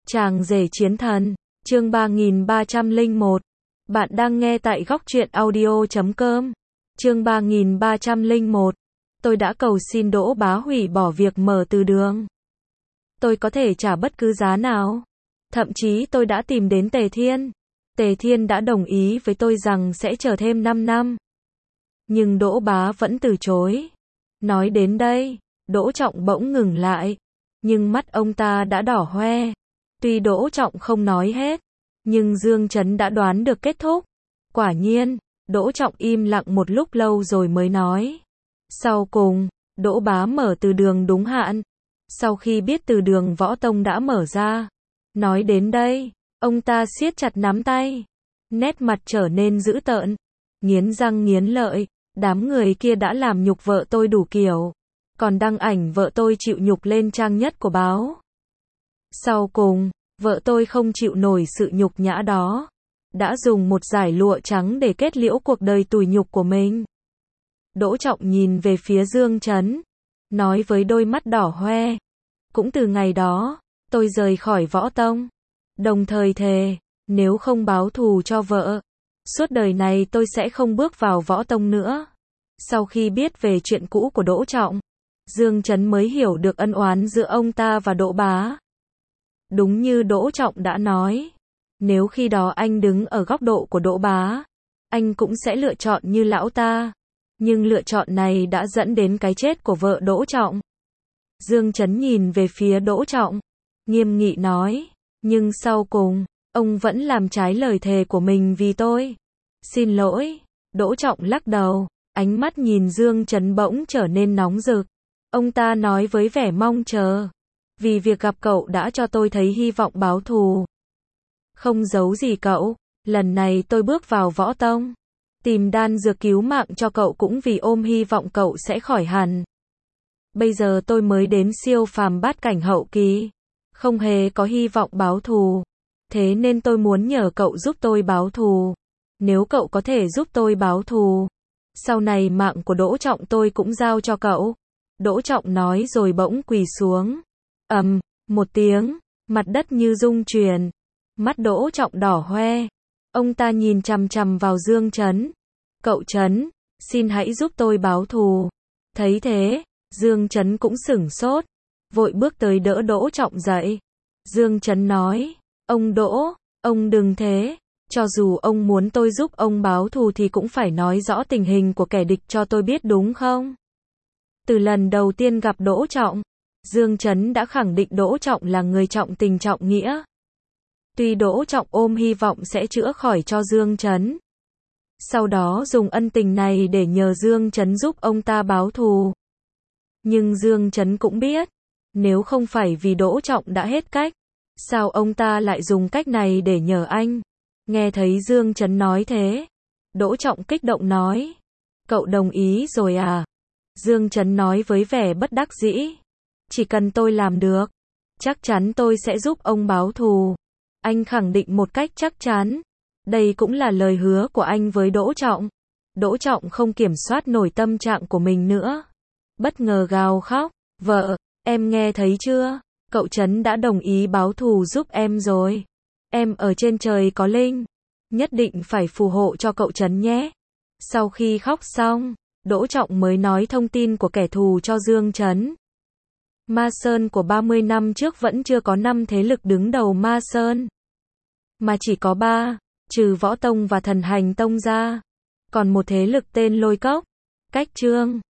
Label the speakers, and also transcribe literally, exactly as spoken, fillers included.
Speaker 1: Chàng rể chiến thần, chương ba nghìn ba trăm lẻ một. Bạn đang nghe tại góc truyện audio chấm com. Chương ba nghìn ba trăm lẻ một. Tôi đã cầu xin Đỗ Bá hủy bỏ việc mở từ đường. Tôi có thể trả bất cứ giá nào. Thậm chí tôi đã tìm đến Tề Thiên. Tề Thiên đã đồng ý với tôi rằng sẽ chờ thêm năm năm. Nhưng Đỗ Bá vẫn từ chối. Nói đến đây, Đỗ Trọng bỗng ngừng lại. Nhưng mắt ông ta đã đỏ hoe. Tuy Đỗ Trọng không nói hết, nhưng Dương Chấn đã đoán được kết thúc. Quả nhiên, Đỗ Trọng im lặng một lúc lâu rồi mới nói. Sau cùng, Đỗ Bá mở từ đường đúng hạn. Sau khi biết từ đường Võ Tông đã mở ra. Nói đến đây, ông ta siết chặt nắm tay. Nét mặt trở nên dữ tợn. Nghiến răng nghiến lợi, đám người kia đã làm nhục vợ tôi đủ kiểu. Còn đăng ảnh vợ tôi chịu nhục lên trang nhất của báo. Sau cùng, vợ tôi không chịu nổi sự nhục nhã đó. Đã dùng một dải lụa trắng để kết liễu cuộc đời tủi nhục của mình. Đỗ Trọng nhìn về phía Dương Chấn. Nói với đôi mắt đỏ hoe. Cũng từ ngày đó, tôi rời khỏi Võ Tông. Đồng thời thề, nếu không báo thù cho vợ, suốt đời này tôi sẽ không bước vào Võ Tông nữa. Sau khi biết về chuyện cũ của Đỗ Trọng, Dương Chấn mới hiểu được ân oán giữa ông ta và Đỗ Bá. Đúng như Đỗ Trọng đã nói, nếu khi đó anh đứng ở góc độ của Đỗ Bá, anh cũng sẽ lựa chọn như lão ta. Nhưng lựa chọn này đã dẫn đến cái chết của vợ Đỗ Trọng. Dương Chấn nhìn về phía Đỗ Trọng, nghiêm nghị nói, nhưng sau cùng, ông vẫn làm trái lời thề của mình vì tôi. Xin lỗi. Đỗ Trọng lắc đầu, ánh mắt nhìn Dương Chấn bỗng trở nên nóng rực. Ông ta nói với vẻ mong chờ. Vì việc gặp cậu đã cho tôi thấy hy vọng báo thù. Không giấu gì cậu, lần này tôi bước vào Võ Tông. Tìm đan dược cứu mạng cho cậu cũng vì ôm hy vọng cậu sẽ khỏi hẳn. Bây giờ tôi mới đến siêu phàm bát cảnh hậu kỳ. Không hề có hy vọng báo thù. Thế nên tôi muốn nhờ cậu giúp tôi báo thù. Nếu cậu có thể giúp tôi báo thù, sau này mạng của Đỗ Trọng tôi cũng giao cho cậu. Đỗ Trọng nói rồi bỗng quỳ xuống. Ầm, um, một tiếng, mặt đất như rung chuyển. Mắt Đỗ Trọng đỏ hoe. Ông ta nhìn chằm chằm vào Dương Chấn. Cậu Chấn, xin hãy giúp tôi báo thù. Thấy thế, Dương Chấn cũng sửng sốt. Vội bước tới đỡ Đỗ Trọng dậy. Dương Chấn nói, ông Đỗ, ông đừng thế. Cho dù ông muốn tôi giúp ông báo thù thì cũng phải nói rõ tình hình của kẻ địch cho tôi biết đúng không? Từ lần đầu tiên gặp Đỗ Trọng, Dương Chấn đã khẳng định Đỗ Trọng là người trọng tình trọng nghĩa. Tuy Đỗ Trọng ôm hy vọng sẽ chữa khỏi cho Dương Chấn. Sau đó dùng ân tình này để nhờ Dương Chấn giúp ông ta báo thù. Nhưng Dương Chấn cũng biết, nếu không phải vì Đỗ Trọng đã hết cách, sao ông ta lại dùng cách này để nhờ anh? Nghe thấy Dương Chấn nói thế, Đỗ Trọng kích động nói, cậu đồng ý rồi à? Dương Chấn nói với vẻ bất đắc dĩ, chỉ cần tôi làm được, chắc chắn tôi sẽ giúp ông báo thù. Anh khẳng định một cách chắc chắn. Đây cũng là lời hứa của anh với Đỗ Trọng. Đỗ Trọng không kiểm soát nổi tâm trạng của mình nữa. Bất ngờ gào khóc, vợ, em nghe thấy chưa? Cậu Chấn đã đồng ý báo thù giúp em rồi. Em ở trên trời có linh, nhất định phải phù hộ cho cậu Chấn nhé. Sau khi khóc xong, Đỗ Trọng mới nói thông tin của kẻ thù cho Dương Chấn. Ma Sơn của ba mươi năm trước vẫn chưa có năm thế lực đứng đầu Ma Sơn, mà chỉ có ba, trừ Võ Tông và Thần Hành Tông ra. Còn một thế lực tên Lôi Cốc, Cách Trương,